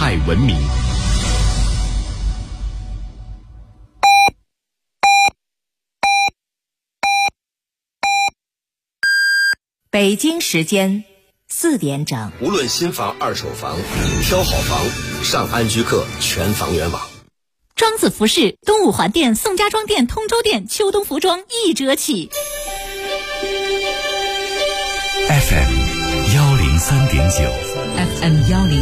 态文明。 北京时间4点整。 无论新房、二手房，挑好房上安居客全房源网。 庄子服饰东五环店、宋家庄店、通州店秋冬服装1折起。 FM 103.9 FM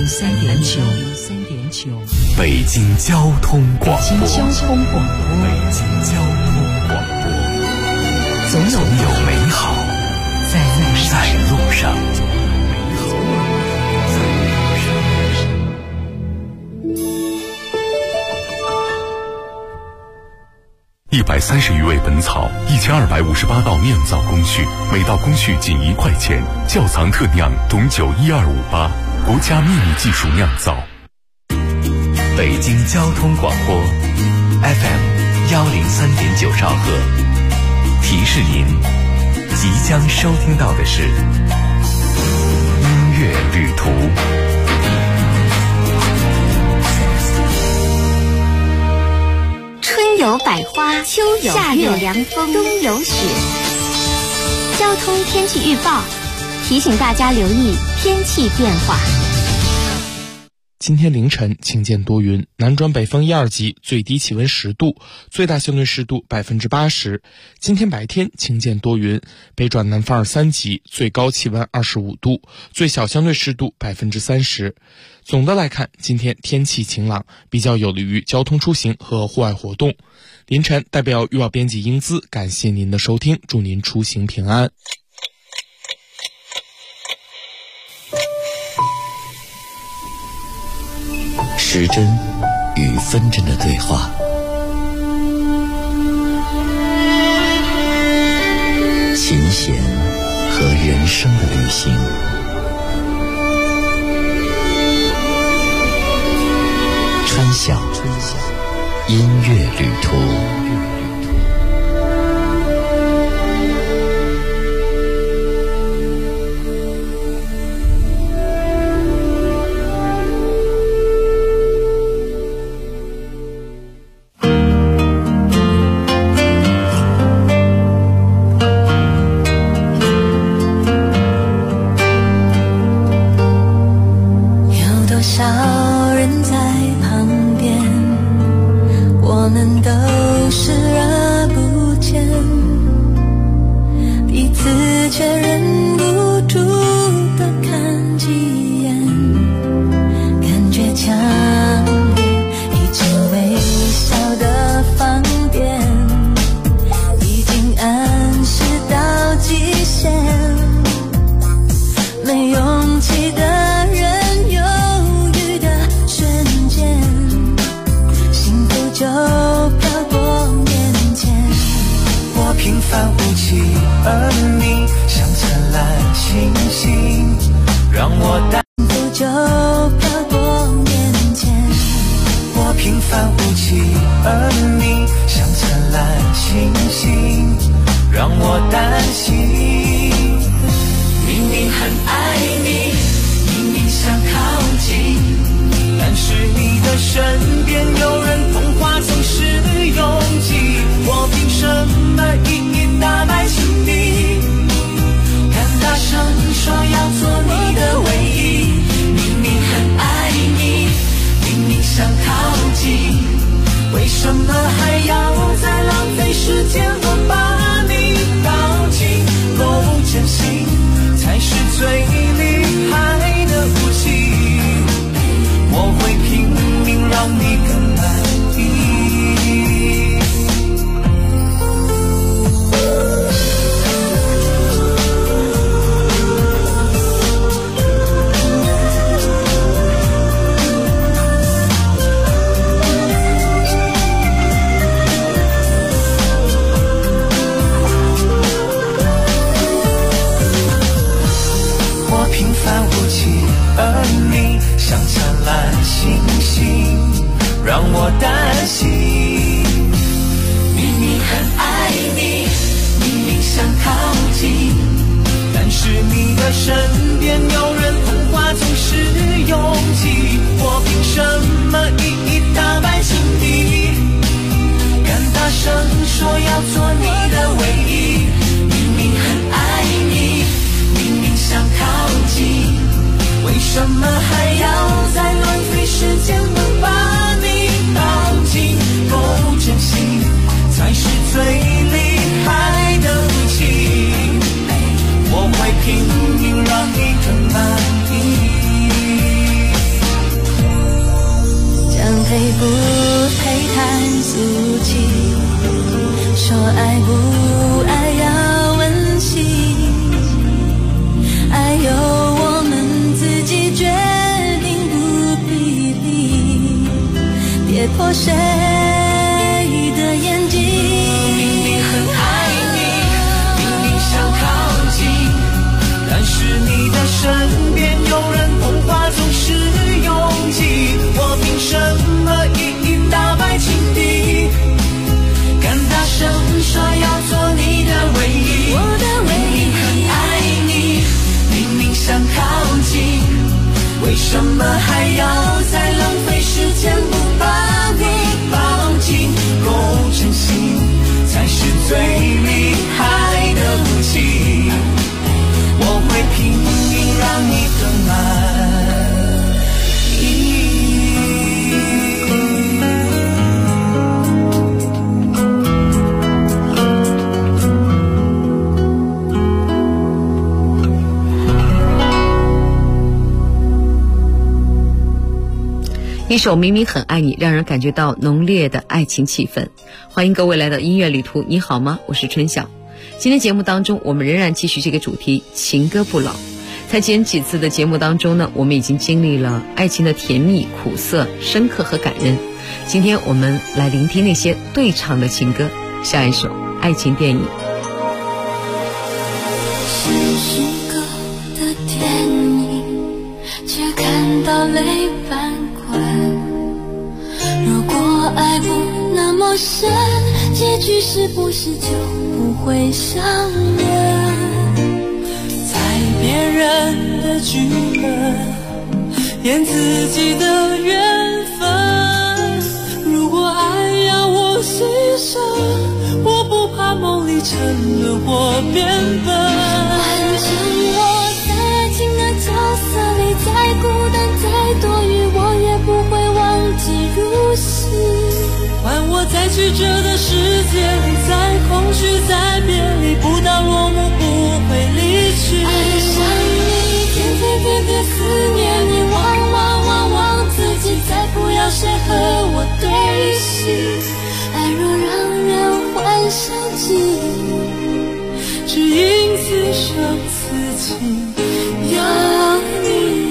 103.9 北京交通广播。 北京交通广播。 北京交通广播。总有美好在路上。130余味本草，1258道酿造工序，每道工序仅1块钱。窖藏特酿董酒12588，国家秘密技术酿造。北京交通广播 FM 103.9兆赫，提示您即将收听到的是音乐旅途。 春有百花，秋有夏有凉风，冬有雪。交通天气预报提醒大家留意天气变化。 今天凌晨晴间多云，南转北风1、2级，最低气温10度，最大相对湿度80%。今天白天晴间多云，北转南风2、3级，最高气温25度，最小相对湿度30%。总的来看，今天天气晴朗，比较有利于交通出行和户外活动。凌晨代表预报编辑英姿感谢您的收听，祝您出行平安。 时针与分针的对话，琴弦和人生的旅行，春晓音乐旅途。 身边有人童话总是拥挤，我凭什大声说要做你的唯一，明明很爱你，明明想靠近，为什么还要再浪费时间能把你抱紧？够真心才是最厉害的武器，我会拼命让你更满意。 将配不配太俗气，说爱不爱要问心，爱由我们自己决定，不必逼，跌破谁的眼睛。 明明很爱你，明明想靠近，但是你的身边有人童话总是拥挤，我凭什么一一打败情敌？敢大声说要做你的唯一， 我的唯一。 明明很爱你，明明想靠近，为什么还要再浪费时间不把你抱紧？够真心才是最厉害的武器，我会拼命让你更满意。 一首明明很爱你，让人感觉到浓烈的爱情气氛。欢迎各位来到音乐旅途，你好吗？我是春晓。今天节目当中，我们仍然继续这个主题，情歌不老。在前几次的节目当中呢，我们已经经历了爱情的甜蜜、苦涩、深刻和感人。今天我们来聆听那些对唱的情歌。下一首爱情电影。 是歌的电影，却看到泪翻滚。如果爱不那么深，结局是不是就不会相认？ 在别人的剧本演自己的缘分，如果爱要我牺牲，我不怕梦里沉沦或变笨。 反正我在爱情的角色里，再孤单再多余，我也不会忘记入戏。 换我在曲折的世界里，在空虚在别离，不到落幕不会离去。 爱上你，天天思念你，忘自己，再不要谁和我对戏。爱若让人幻想起， 只因此生此情有你。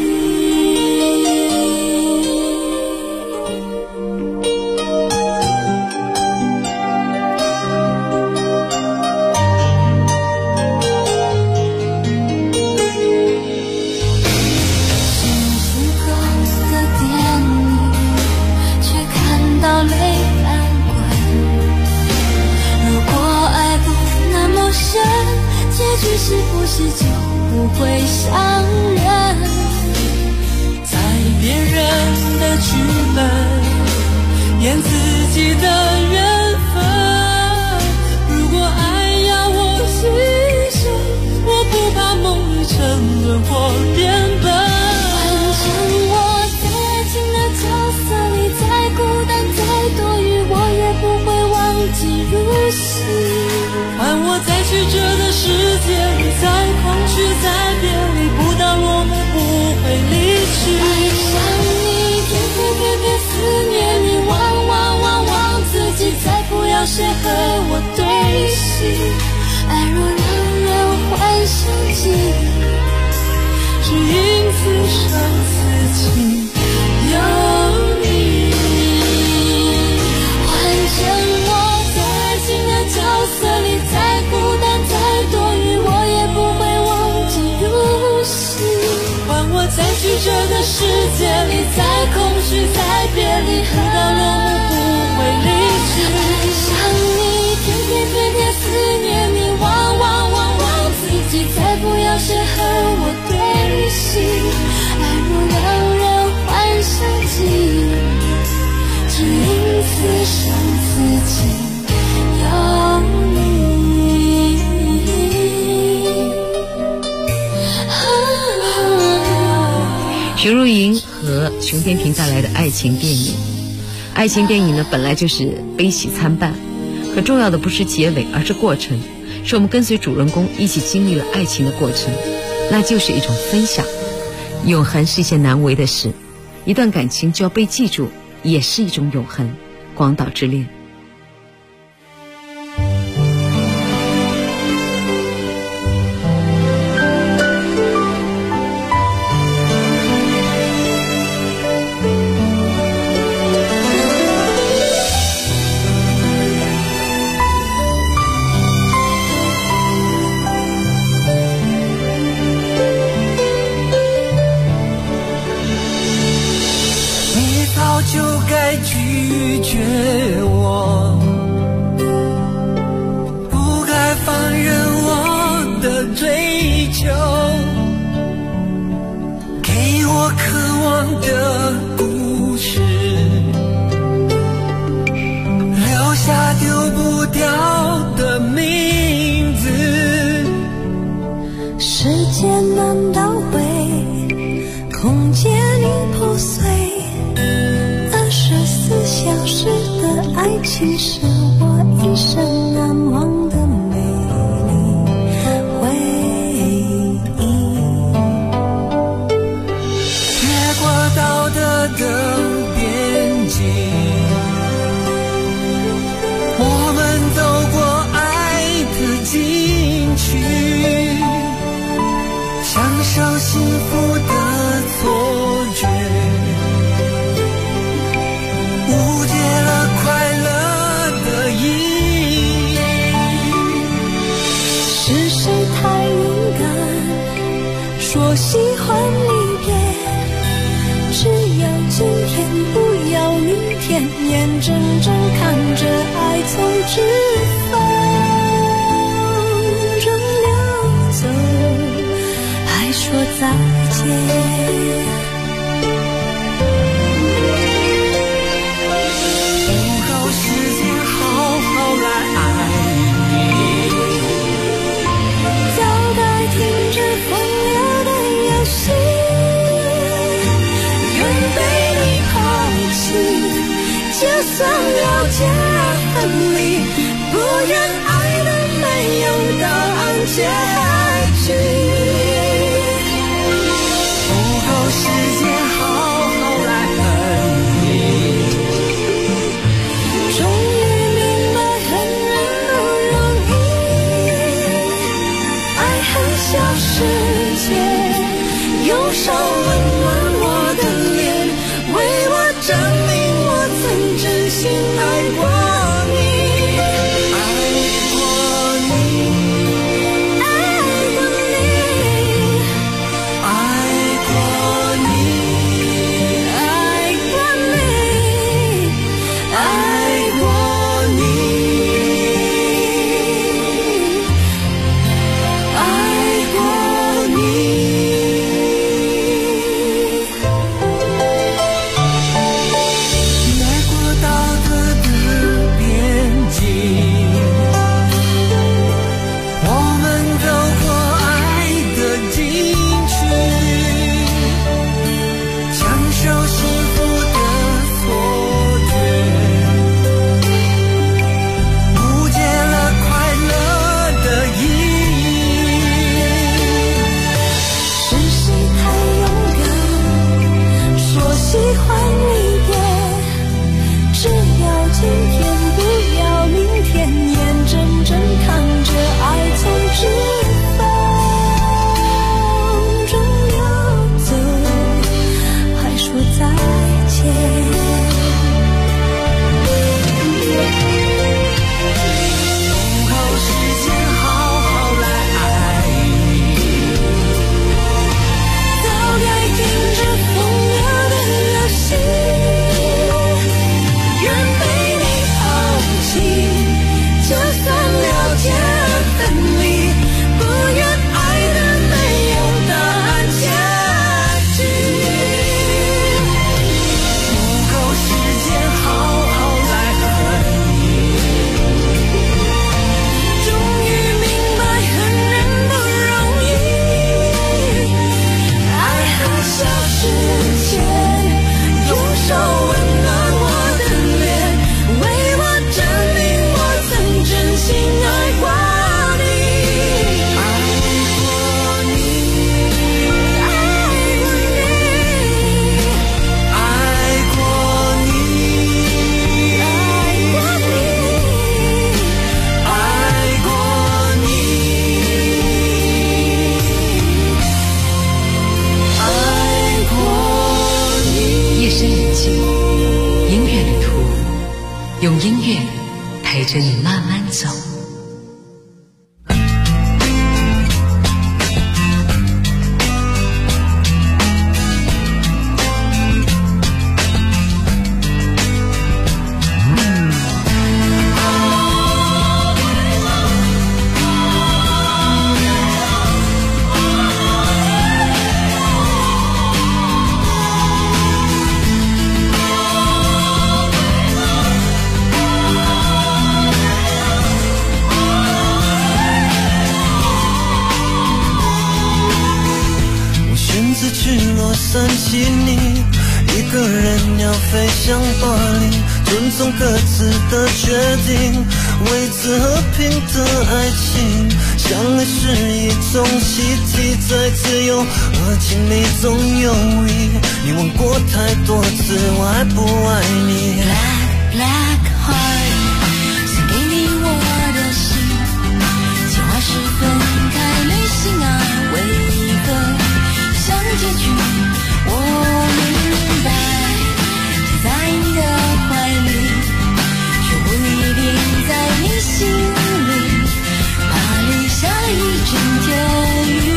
是不是就不会相认？ 在别人的剧本演自己的缘分，如果爱要我牺牲，我不怕梦里沉沦或变笨。 反正我在爱情的角色里，再孤单再多余，我也不会忘记入戏。 换我在曲折的世界里，在空虚在别离，不到落幕不会离去。 爱上你，天天思念你，忘自己，再不要谁和我对戏。爱若让人幻想起， 只因此生此情有你。 反正我在爱情的角色里，再孤单再多余，我也不会忘记入戏。 换我在曲折的世界里，在空虚在别离，不到落幕不会离去。 爱上你，天天思念你，忘自己，再不要谁和我对戏。爱若让人幻想起，只因此生此情许茹芸和熊天平带来的爱情电影。爱情电影呢，本来就是悲喜参半，可重要的不是结尾，而是过程，是我们跟随主人公一起经历了爱情的过程，那就是一种分享。永恒是一件难为的事，一段感情就要被记住，也是一种永恒。广岛之恋。 就该拒绝我，不该放任我的追求，给我渴望的故事，留下丢不掉的名字。 时间难倒回，空间已破碎，24小时的爱情是我一生难忘的美丽回忆。 越过道德的边境，我们走过爱的禁区，享受幸福的错觉，误解了快乐的意义。 是谁太敏感，说喜欢离别，只要今天不要明天，眼睁睁看着爱从指缝中流走，还说再见。 就算了解恨你，不愿爱的没有答案结局，不够时间好好来恨你，终于明白恨人不容易，爱恨小世界，用手温暖我的脸，为我证明曾真心爱过你，爱过你，爱用音乐陪着你慢慢走。 三七你一个人要飞向巴黎，尊重各自的决定，维持和平的爱情。相爱是一种习题，在自由和经历中游移。你问过太多次我爱不爱你。 Black Black Heart， 送给你我的心，计划是分开旅行啊，为何像结局？我明白，就在你的怀里，却不一定在你心里，怕留下一整天雨。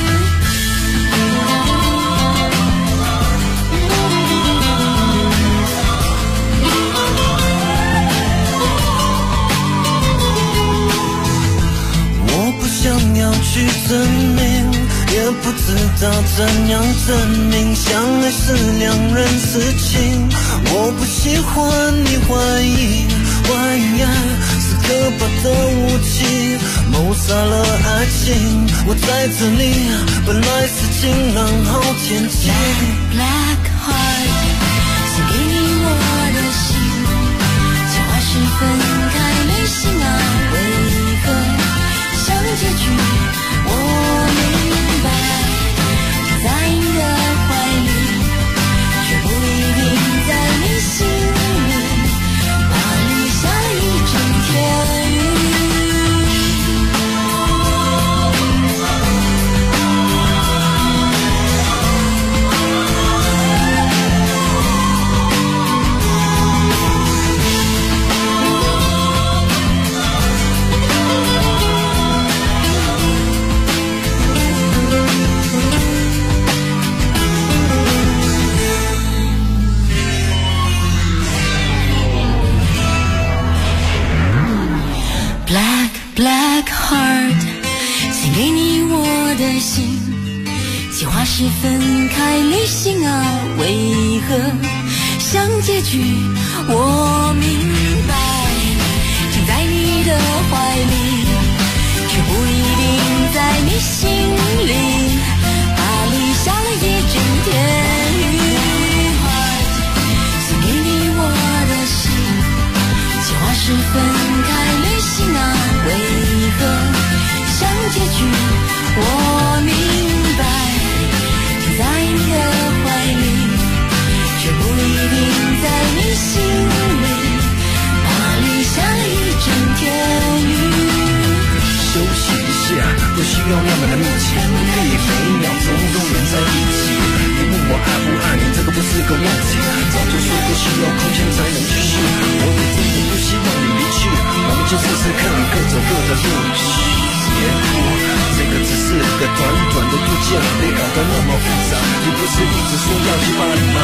我不想要去证明，也不知道怎样证明，相爱是两人事情。我不喜欢你怀疑，怀疑爱是可怕的武器，谋杀了爱情。我在这里本来是晴朗好天气。 Black Heart， 送给你我的心，计划是分开旅行啊，为何像结局？我明白，就在你的怀里，却不一定在你心里，怕留下一整天雨。Black Heart， 献给你我的心，计划是分开旅行啊，为何像结局？我明白，停在你的怀里，却不一定在你心里，怕留下了一整天雨。献给你我的心，计划是分开旅行啊，为何像结局？我明白，停在你的怀里，却不一定在你心里，怕留下一整天雨。 休息一下，不需要那么的密切，可以每一秒钟永远在一起。你问我爱不爱你，这个不是个问题，早就说过需要空间才能继续。我也真的不希望你离去，我们就试试看，各走各的路。别哭，这个只是个短短的度假，别搞得那么复杂。你不是一直说要去巴黎吗？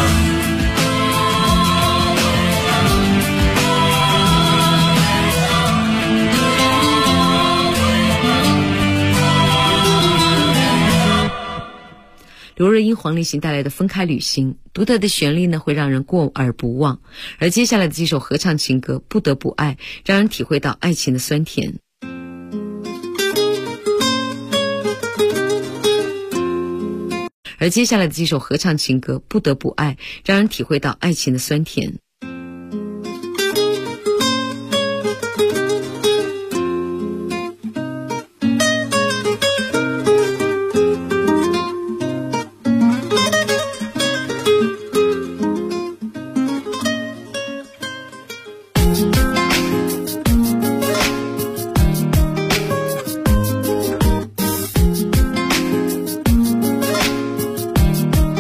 刘若英、黄立行带来的《分开旅行》，独特的旋律呢会让人过耳不忘，而接下来的几首合唱情歌《不得不爱》，让人体会到爱情的酸甜。而接下来的几首合唱情歌《不得不爱》，让人体会到爱情的酸甜。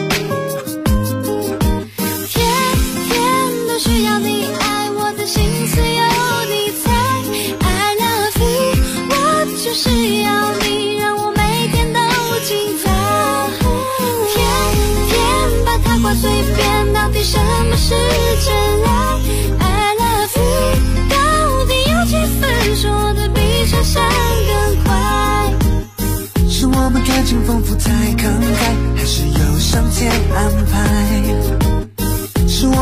天天都需要你爱我的心思。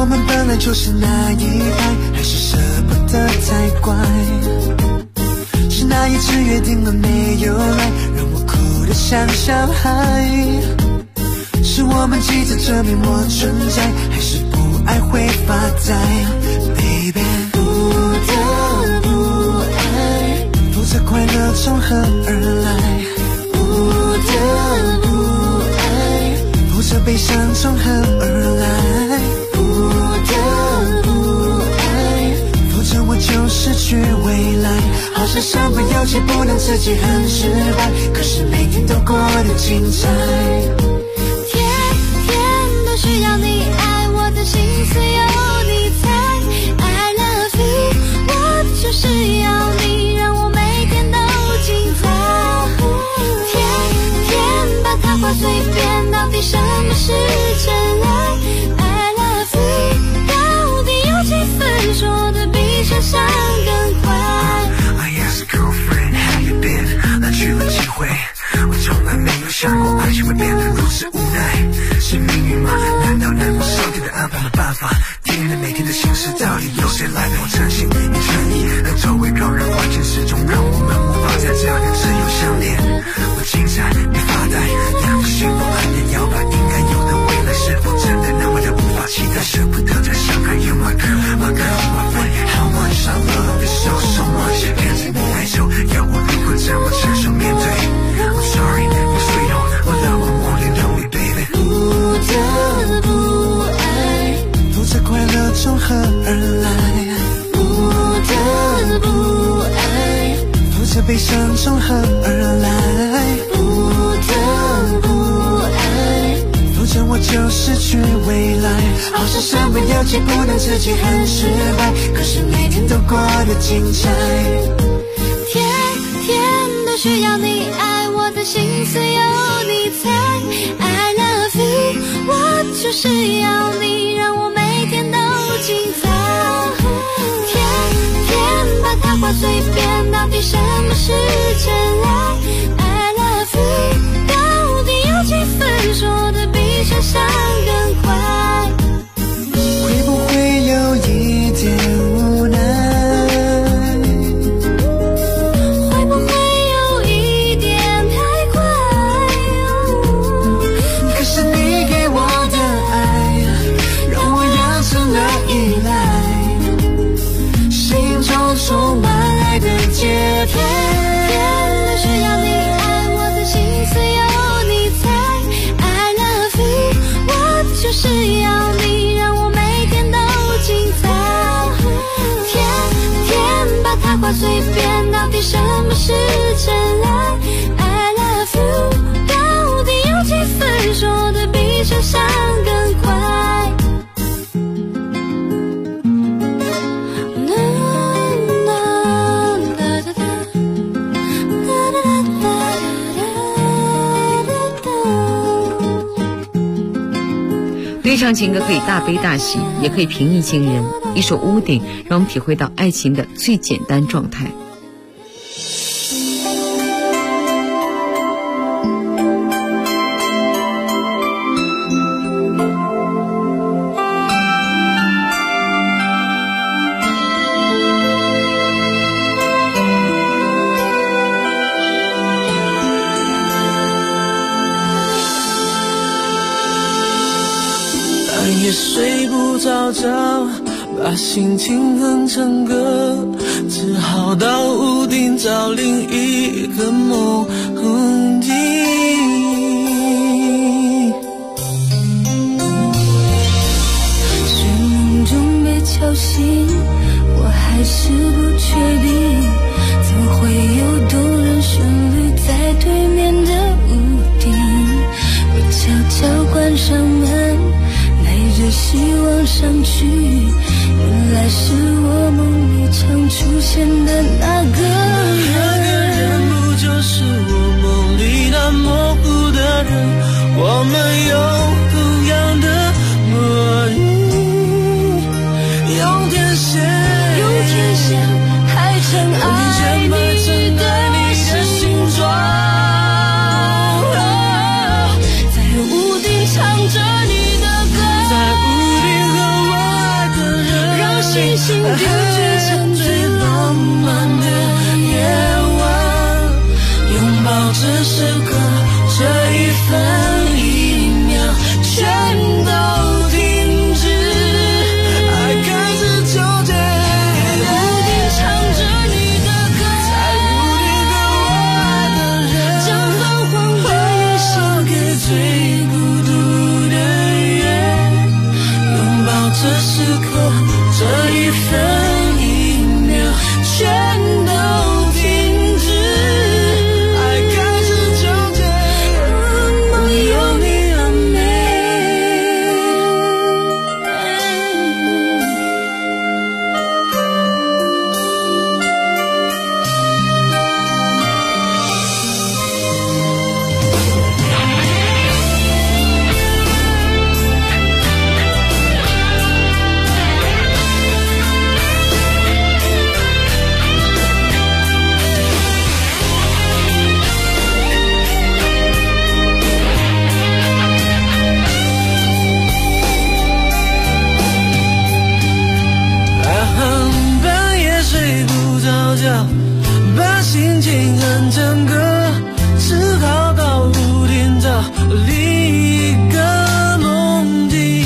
我们本来就是那一派，还是舍不得太乖？是那一次约定了没有来，让我哭得像小孩？是我们急着证明我存在，还是不爱会发呆 ？Baby， 不得不爱，否则快乐从何而来？不得不爱，否则悲伤从何而来？不得不爱，否则我就失去未来。好像身不由己，不能自己很失败，可是每天都过得精彩。需要你爱，我的心思有你猜 I love you， 我就是要你，让我每天都精彩。天把它挂随便，到底什么是真爱 I love you， 到底有几分说的比想象更快。 I asked girlfriend how you been， 那去了几回，我从来没有想过爱情会变得如此无奈。是命运吗？难道上帝的安排没办法？天人每天的心事，到底由谁来陪我真心？你诚意和周围让人环境始终让我们无法在这里只有相恋。我精彩，你发呆，两个心都暗恋摇摆，应该有的未来是否真的那么的无法期待？舍不得再伤害 You my girl, my girl, my friend. How much I love you so much， 看着你哀愁，要我如何这么承受面对 I'm sorry, you sweet on， 我love我more than lonely baby。不得不爱，否则快乐从何而来？不得不爱，否则悲伤从何而来？不得不爱，否则我就失去未来。好像身不由己，不能自己很失败，可是每天都过得精彩。天都需要你爱，我的心思有你猜 I love you， 我就是要你，让我每天都精彩。天把它挂随便，到底什么是真爱 I love you， 到底有几分说的比想象更快？会不会有一点无奈？充满爱的节拍，天需要你爱，我的心思有你猜 I love you， 我就是要你，让我每天都精彩。天把它挂随便，到底什么是真爱 I love you， 到底有几分说的比想象更快？ 对唱情歌可以大悲大喜，也可以平易近人。一首《屋顶》让我们体会到爱情的最简单状态。 也睡不着觉，把心情哼成歌，只好到屋顶找另一个梦境。睡梦中被敲醒，我还是不确定，怎会有动人旋律在对面的屋顶？我悄悄关上门，着希望上去，原来是我梦里常出现的那个人。那个人不就是我梦里那模糊的人？我们有同样的魔力，用天线排成爱你的形状，在屋顶唱着你的歌，在屋顶和我星星点缀成最浪漫的夜晚，拥抱这时刻，这一分一秒全都停止，爱开始纠结，在屋顶唱着你的歌，在屋顶和我爱的人，将泛黄的夜献给最孤独的夜，拥抱这时刻，这一分一秒全都停止，爱开始纠结，梦有你而美。半夜睡不着觉，把心情哼成歌，只好到屋顶找另一个梦境。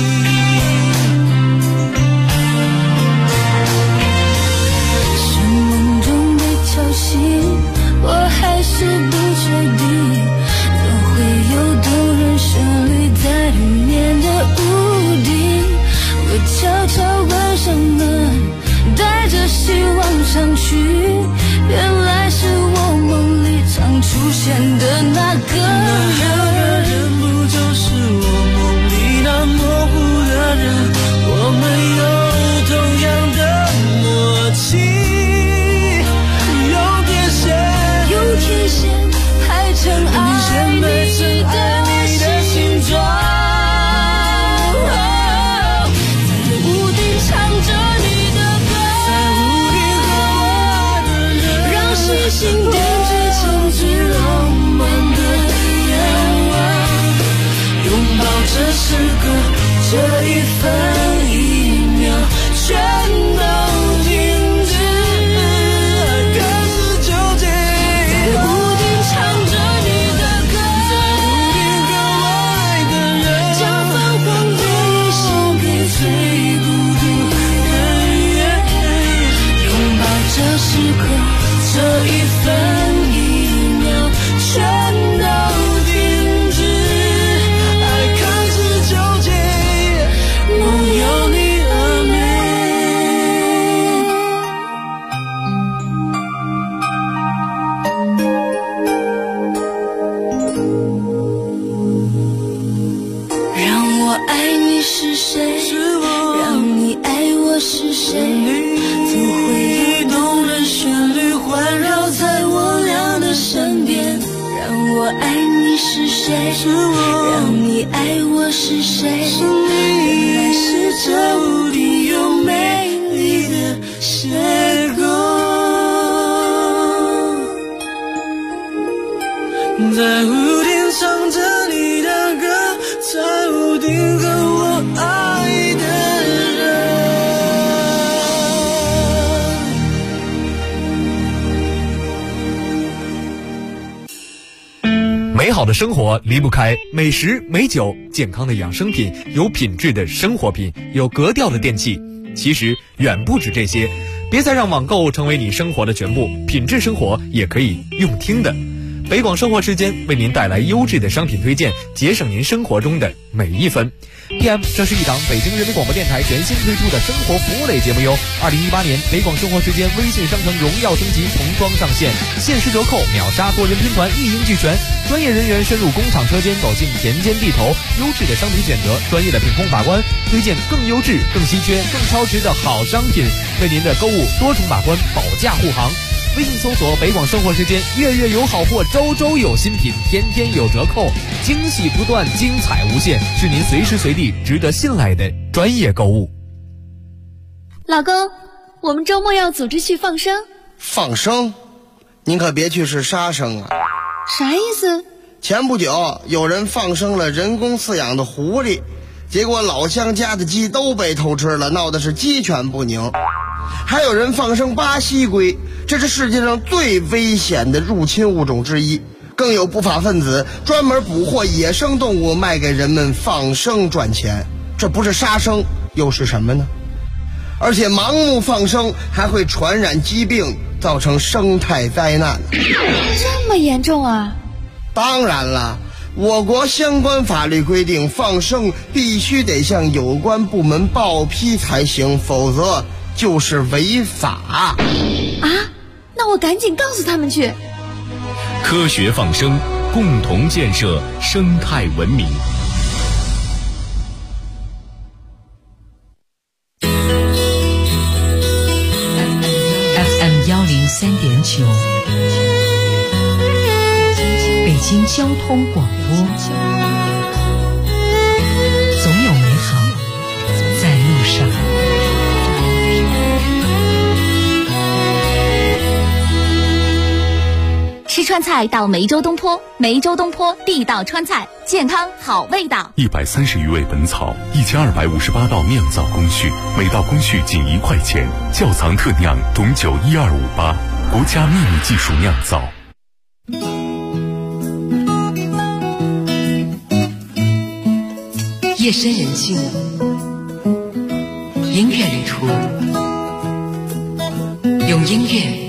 是梦中被敲醒，我还是不确定，怎会有动人旋律在里面的屋顶？我悄悄关上门，带着希望上去，原来是我梦里常出现的那个人，不就是我梦里那模糊的人？我们有同样的默契，用天线排成爱你的形状。星点缀成最浪漫的夜晚，拥抱这时刻，这一分一秒全都停止，爱开始纠结，在屋顶唱着你的歌，在屋顶和我爱的人，将泛黄的夜献给最孤独的夜，拥抱这时刻，这一分一秒全都停止，爱开始纠结，梦有你而美。让我爱你是谁？让你爱我是谁？总会有动人旋律环绕在我俩的身边。让我爱你是谁？让你爱我是谁？原来是这屋顶有美丽的邂逅，在屋顶唱着你的歌，在屋顶和我爱的人。 美好的生活离不开美食美酒，健康的养生品，有品质的生活品，有格调的电器。其实远不止这些，别再让网购成为你生活的全部，品质生活也可以用听的。北广生活时间为您带来优质的商品推荐，节省您生活中的每一分。PM， 这是一档北京人民广播电台全新推出的生活服务类节目哟。2018年北广生活时间微信商城荣耀升级重装上线，限时折扣，秒杀多人拼团，一应俱全。专业人员深入工厂车间，走进田间地头，优质的商品选择，专业的品控把关，推荐更优质、更稀缺、更超值的好商品，为您的购物多重把关，保驾护航。微信搜索北广生活时间，月月有好货，周周有新品，天天有折扣，惊喜不断，精彩无限，是您随时随地值得信赖的专业购物。 老公，我们周末要组织去放生。 放生？您可别去是杀生啊！ 啥意思？ 前不久有人放生了人工饲养的狐狸， 结果老乡家的鸡都被偷吃了，闹得是鸡犬不宁。还有人放生巴西龟，这是世界上最危险的入侵物种之一。更有不法分子专门捕获野生动物卖给人们放生赚钱，这不是杀生又是什么呢？而且盲目放生还会传染疾病，造成生态灾难。 这么严重啊？ 当然了，我国相关法律规定，放生必须得向有关部门报批才行，否则就是违法。 啊？那我赶紧告诉他们去。 科学放生，共同建设生态文明。 FM 103.9，北京交通广播，总有美好在路上。 吃川菜到梅州东坡，梅州东坡地道川菜，健康好味道。 130余味本草，1258道酿造工序，每道工序仅1块钱。窖藏特酿董酒12588，国家秘密技术酿造。 夜深人静，音乐旅途，用音乐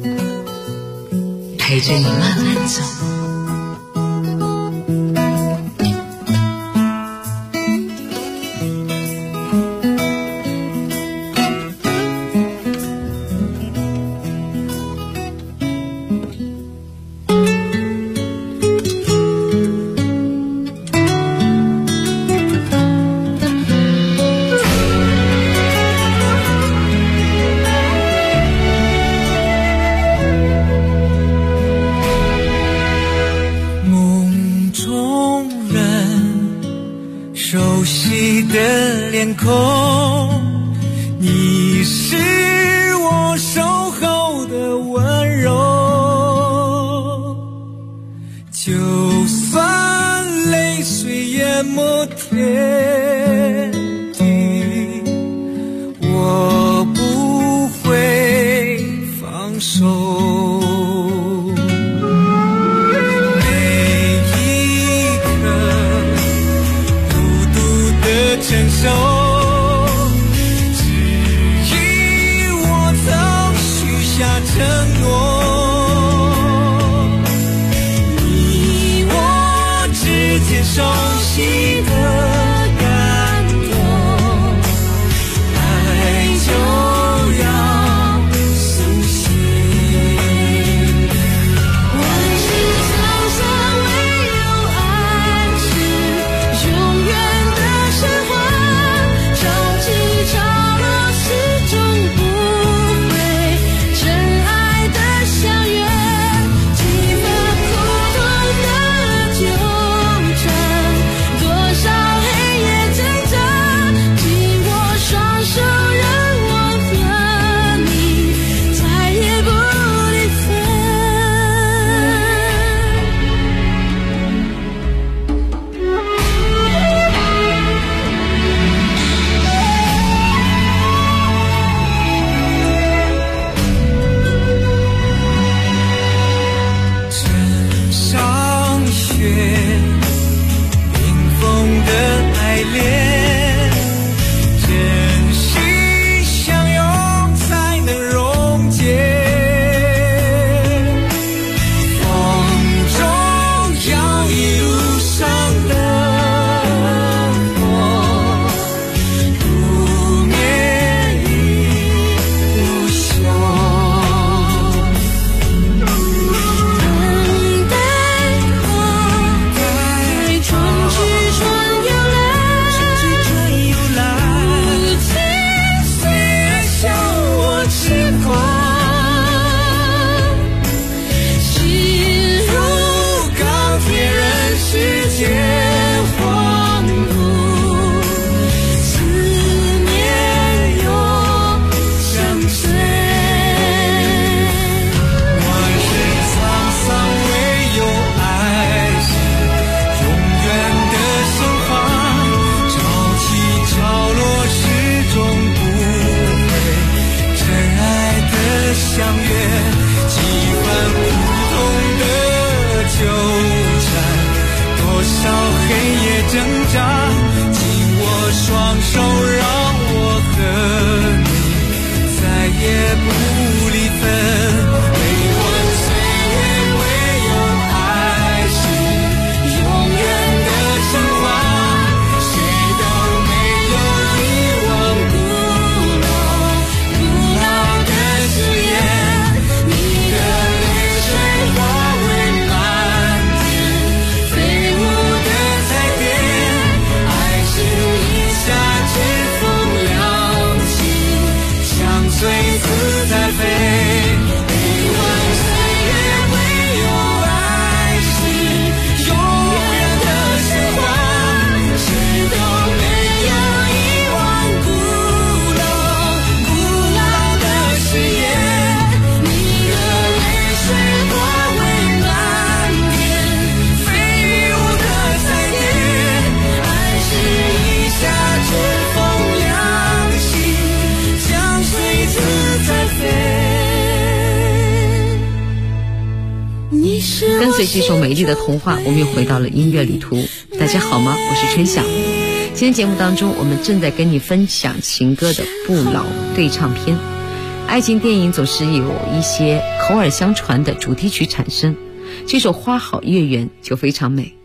陪着你慢慢走。 你是我守候的温柔，就算泪水淹没天地，我不会放手。每一刻孤独的承受，承诺，你我之间熟悉的感动，爱就要苏醒。万世沧桑唯有爱是永远的神话，潮起潮落始终不相约，几分苦痛的纠缠，多跟随这首美丽的童话，我们又回到了音乐旅途。大家好吗？我是春晓。今天节目当中，我们正在跟你分享情歌的不老对唱片。爱情电影总是有一些口耳相传的主题曲产生，这首《花好月圆》就非常美。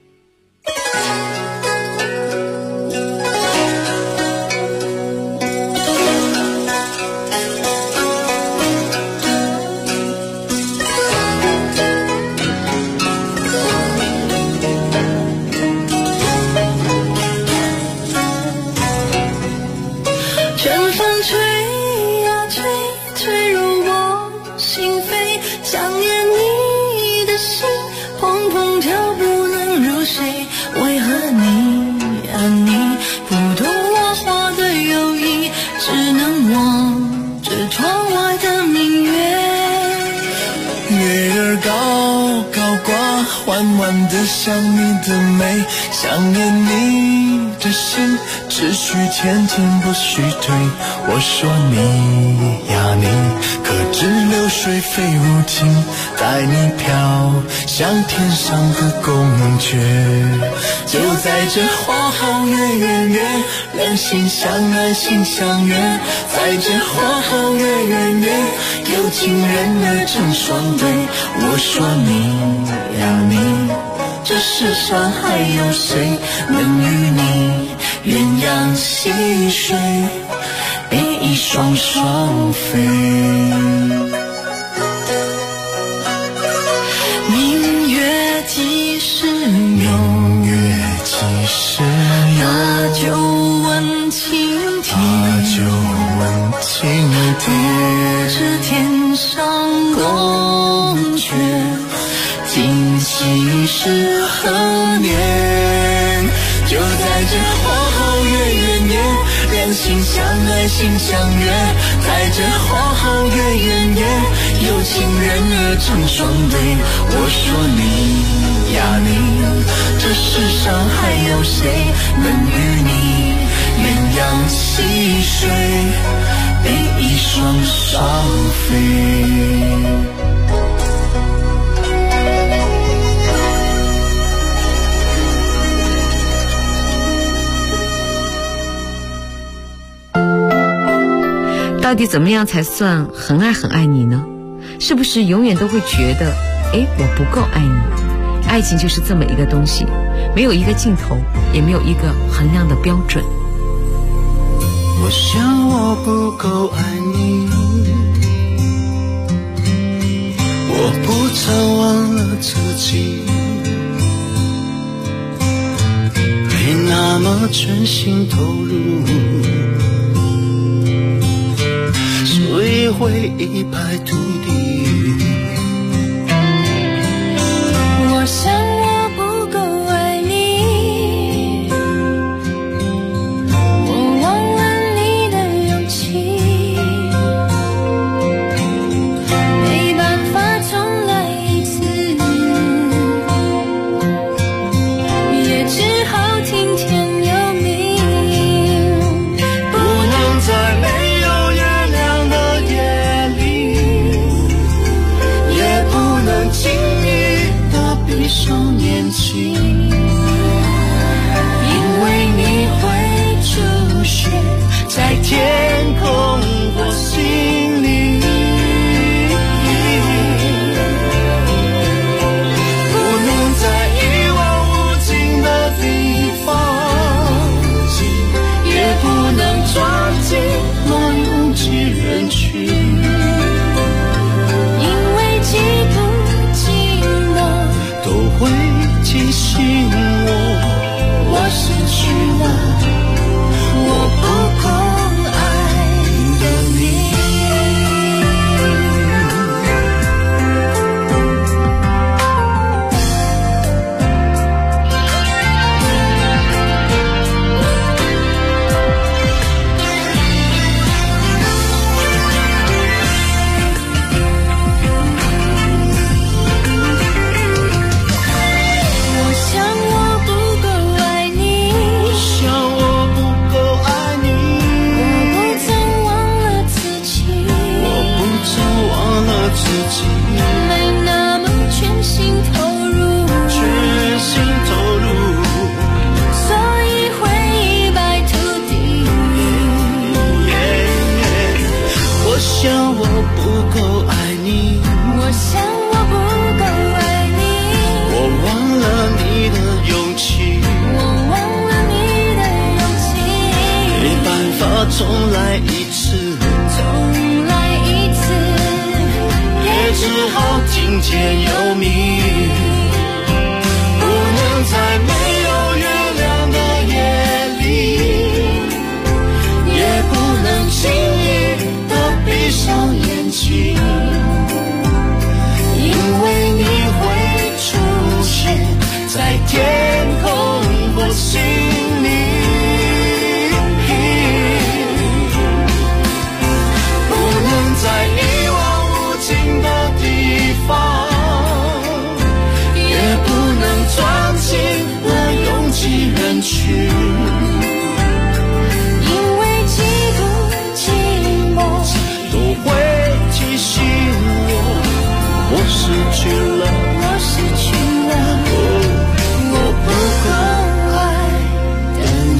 缓缓地想你的美，想念你的心，只许前进不许退。我说你呀你，可知流水非无情，带你飘向天上的宫阙。就在这花好月圆夜，两心相爱心相悦，在这花好月圆夜，有情人儿成双对。我说你呀你，这世上还有谁能与你鸳鸯戏水，比翼双双飞。明月几时有？明月几时有？把酒问青天，把酒问青天。不知天上宫阙，今夕是何年？就在这花好月圆夜，两心相爱心相悦，在这花好月圆夜，有情人儿成双对。我说你呀你，这世上还有谁能与你鸳鸯戏水，比翼双双飞。 到底怎么样才算很爱很爱你呢？是不是永远都会觉得我不够爱你？爱情就是这么一个东西，没有一个尽头，也没有一个衡量的标准。 我想我不够爱你，我不曾忘了自己，没那么全心投入，所以会一败涂地。 我想我不够爱你，我忘了你的勇气，没办法重来一次，也只好听天由命，不能在没有月亮的夜里，也不能轻易的闭上眼睛，因为你会出现在天空或心里，不能在一望无尽的地方，也不能撞进乱拥挤人群，因为记不记得都会提醒我，我失去了，我不够爱不够爱你， 我想我不够爱你， 我忘了你的勇气， 我忘了你的勇气， 没办法重来一次， 重来一次， 也只好听天由命，不能在没有月亮的夜里，也不能轻易地闭上眼睛，因为你会出现在天空或心里，不能在一望无尽的地方，也不能钻进了拥挤人群， 因为嫉妒寂寞都会提醒我失去了， 我失去了， 我不够爱的你。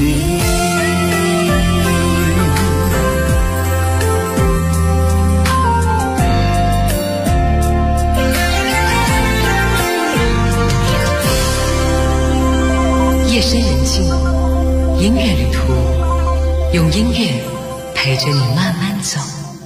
夜深人静，音乐旅途，用音乐陪着你慢慢走。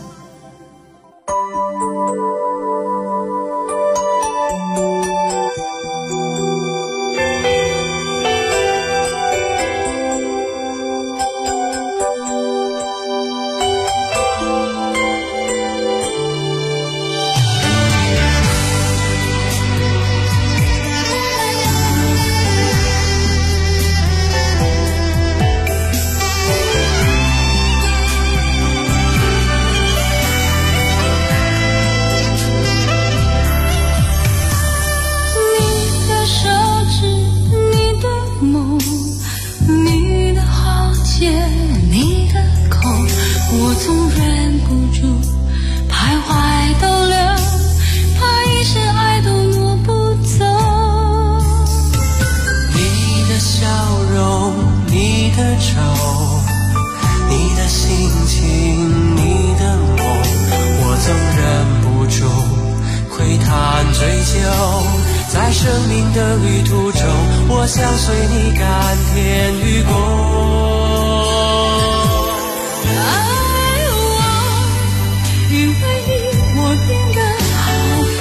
在生命的旅途中，我想随你甘甜与共。 爱我，因为你我变得好富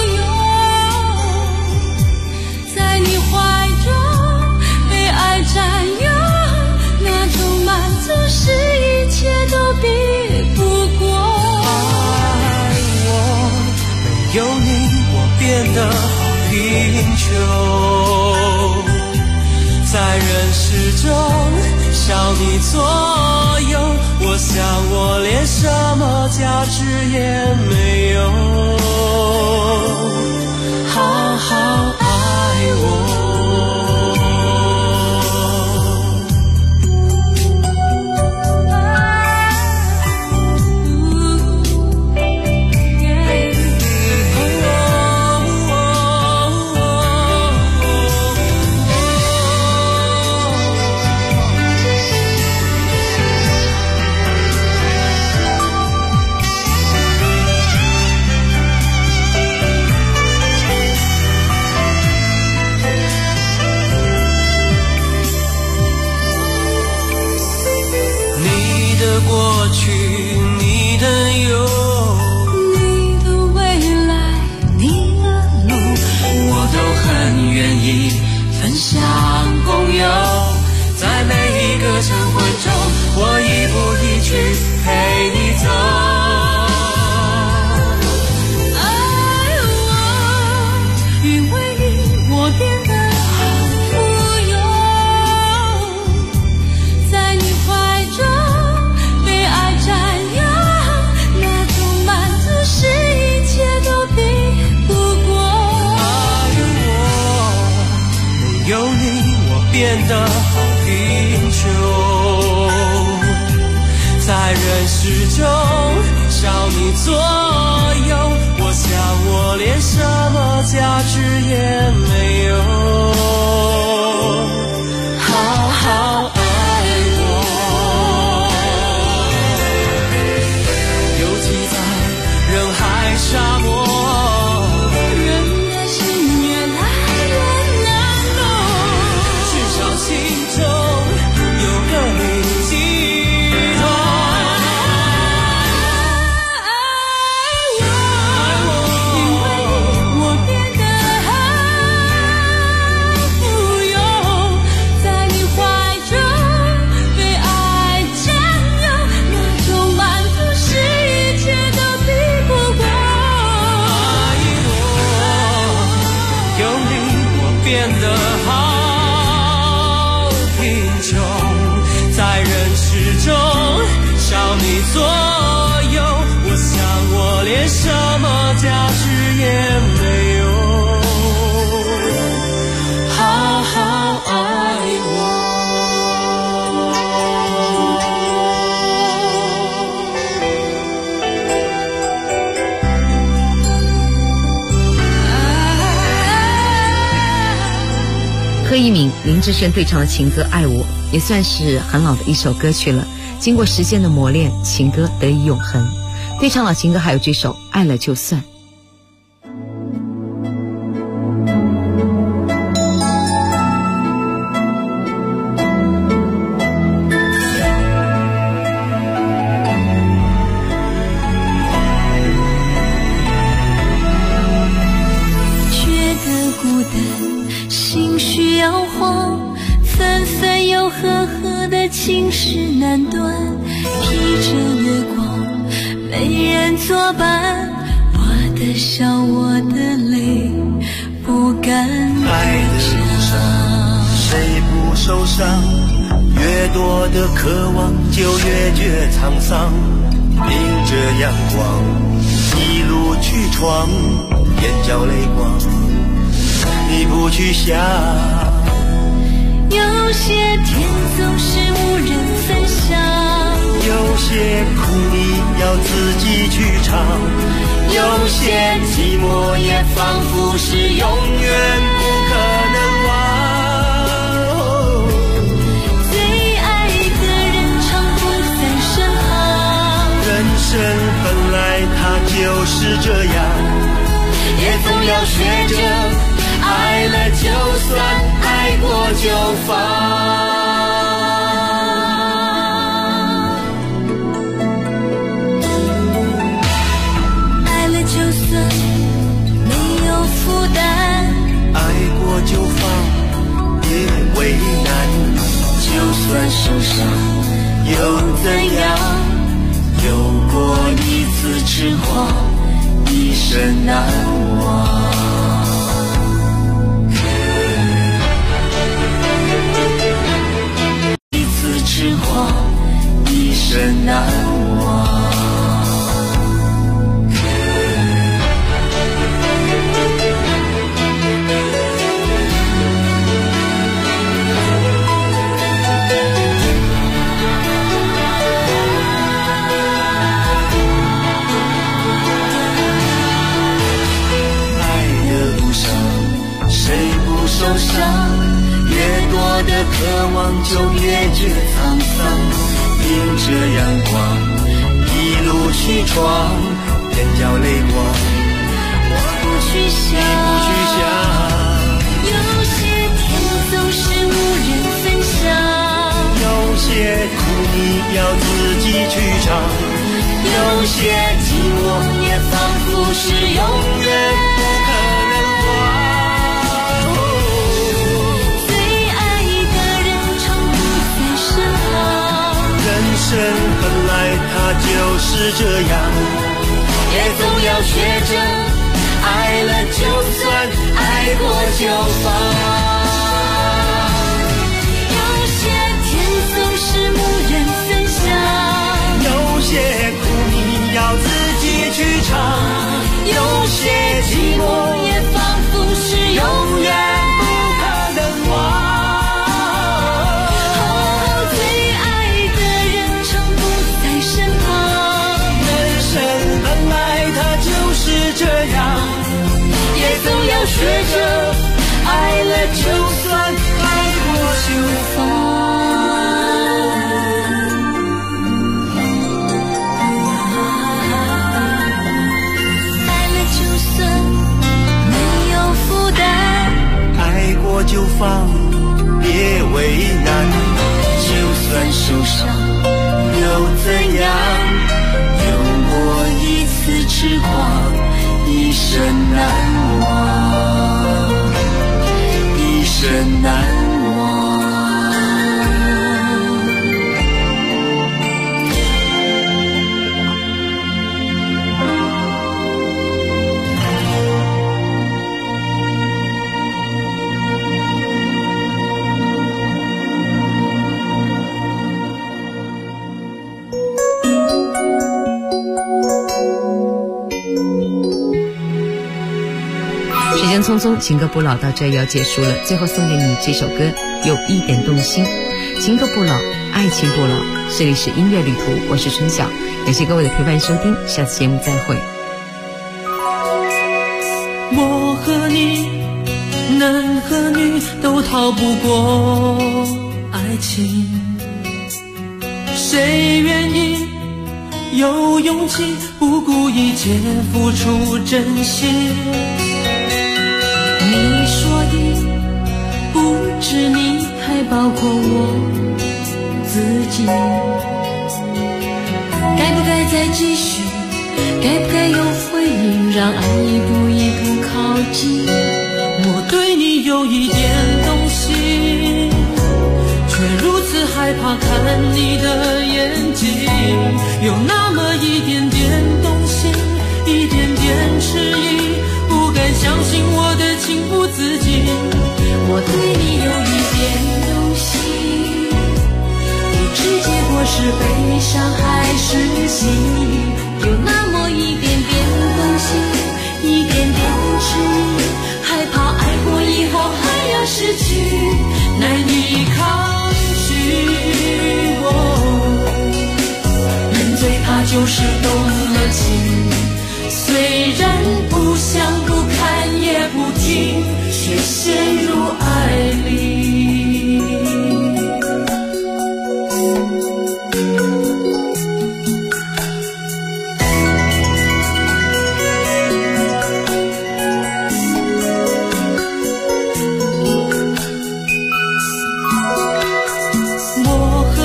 有，在你怀中被爱占有，那种满足是一切都比不过。 爱我，没有你我变得贫穷，在人世中少你左右，我想我连什么价值也没有，好好爱我。过去，你的忧， 你的未来，你的路， 我都很愿意分享共有。在每一个晨昏中，我一步一去陪你走。 爱我，因为你我变得好富有，在你怀中变得好贫穷，在人世中少你左右，我想我连什么价值也没有，好好爱我。尤其在什么价值也没有，好好爱我。 柯以敏、林志炫对唱的情歌《爱我》也算是很老的一首歌曲了。经过时间的磨练，情歌得以永恒。对唱老情歌还有这首《爱了就算》。 觉得孤单，心需摇晃，分分又合合的情事难断，披着月光，没人作伴，我的笑，我的泪，不敢爱的路上，谁不受伤？越多的渴望，就越觉沧桑。迎着阳光，一路去闯，眼角泪光，你不去想。 有些天总是无人分享， 有些苦你要自己去尝，有些寂寞也仿佛是永远不可能忘。 最爱的人常不在身旁， 人生本来它就是这样，也总要学着爱了就算，爱过就放。 爱了就算，没有负担， 爱过就放，别为难。就算受伤又怎样？有过一次痴狂，一生难忘。一次痴狂，一生难忘。受伤，越多的渴望就越觉沧桑。迎着阳光，一路去闯，眼角泪光， 我不去想。有些天总是无人分享， 有些苦你要自己去尝，有些寂寞也仿佛是永远不可能忘。人生本来它就是这样，也总要学着爱了就算，爱过就放。 有些天总是无人分享， 有些苦你要自己去尝，有些寂寞也仿佛是永远不可能忘。这样，也总要学着爱了就算，爱过就放。 爱了就算没有负担， 爱过就放，别为难。就算受伤又怎样？有过一次痴狂，一生难忘，一生难忘。 匆匆，情歌不老到这要结束了，最后送给你这首歌，有一点动心。情歌不老，爱情不老，这里是音乐旅途，我是春晓，感谢各位的陪伴收听，下次节目再会。 我和你，男和女都逃不过爱情，谁愿意有勇气不顾一切付出真心？ 你说的不止你，还包括我自己。该不该再继续？该不该有回应？让爱一步一步靠近。 我对你有一点动心，却如此害怕看你的眼睛，有那么一点点动心，一点点迟疑，不敢相信我的情不自禁。 我对你有一点动心，不知结果是悲伤还是喜，有那么一点点动心，一点点迟疑，害怕爱过以后还要失去， 难以抗拒。人最怕就是动了情，虽然不想不看也不听，却陷入爱里。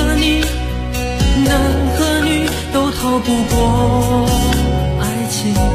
逃不过爱情，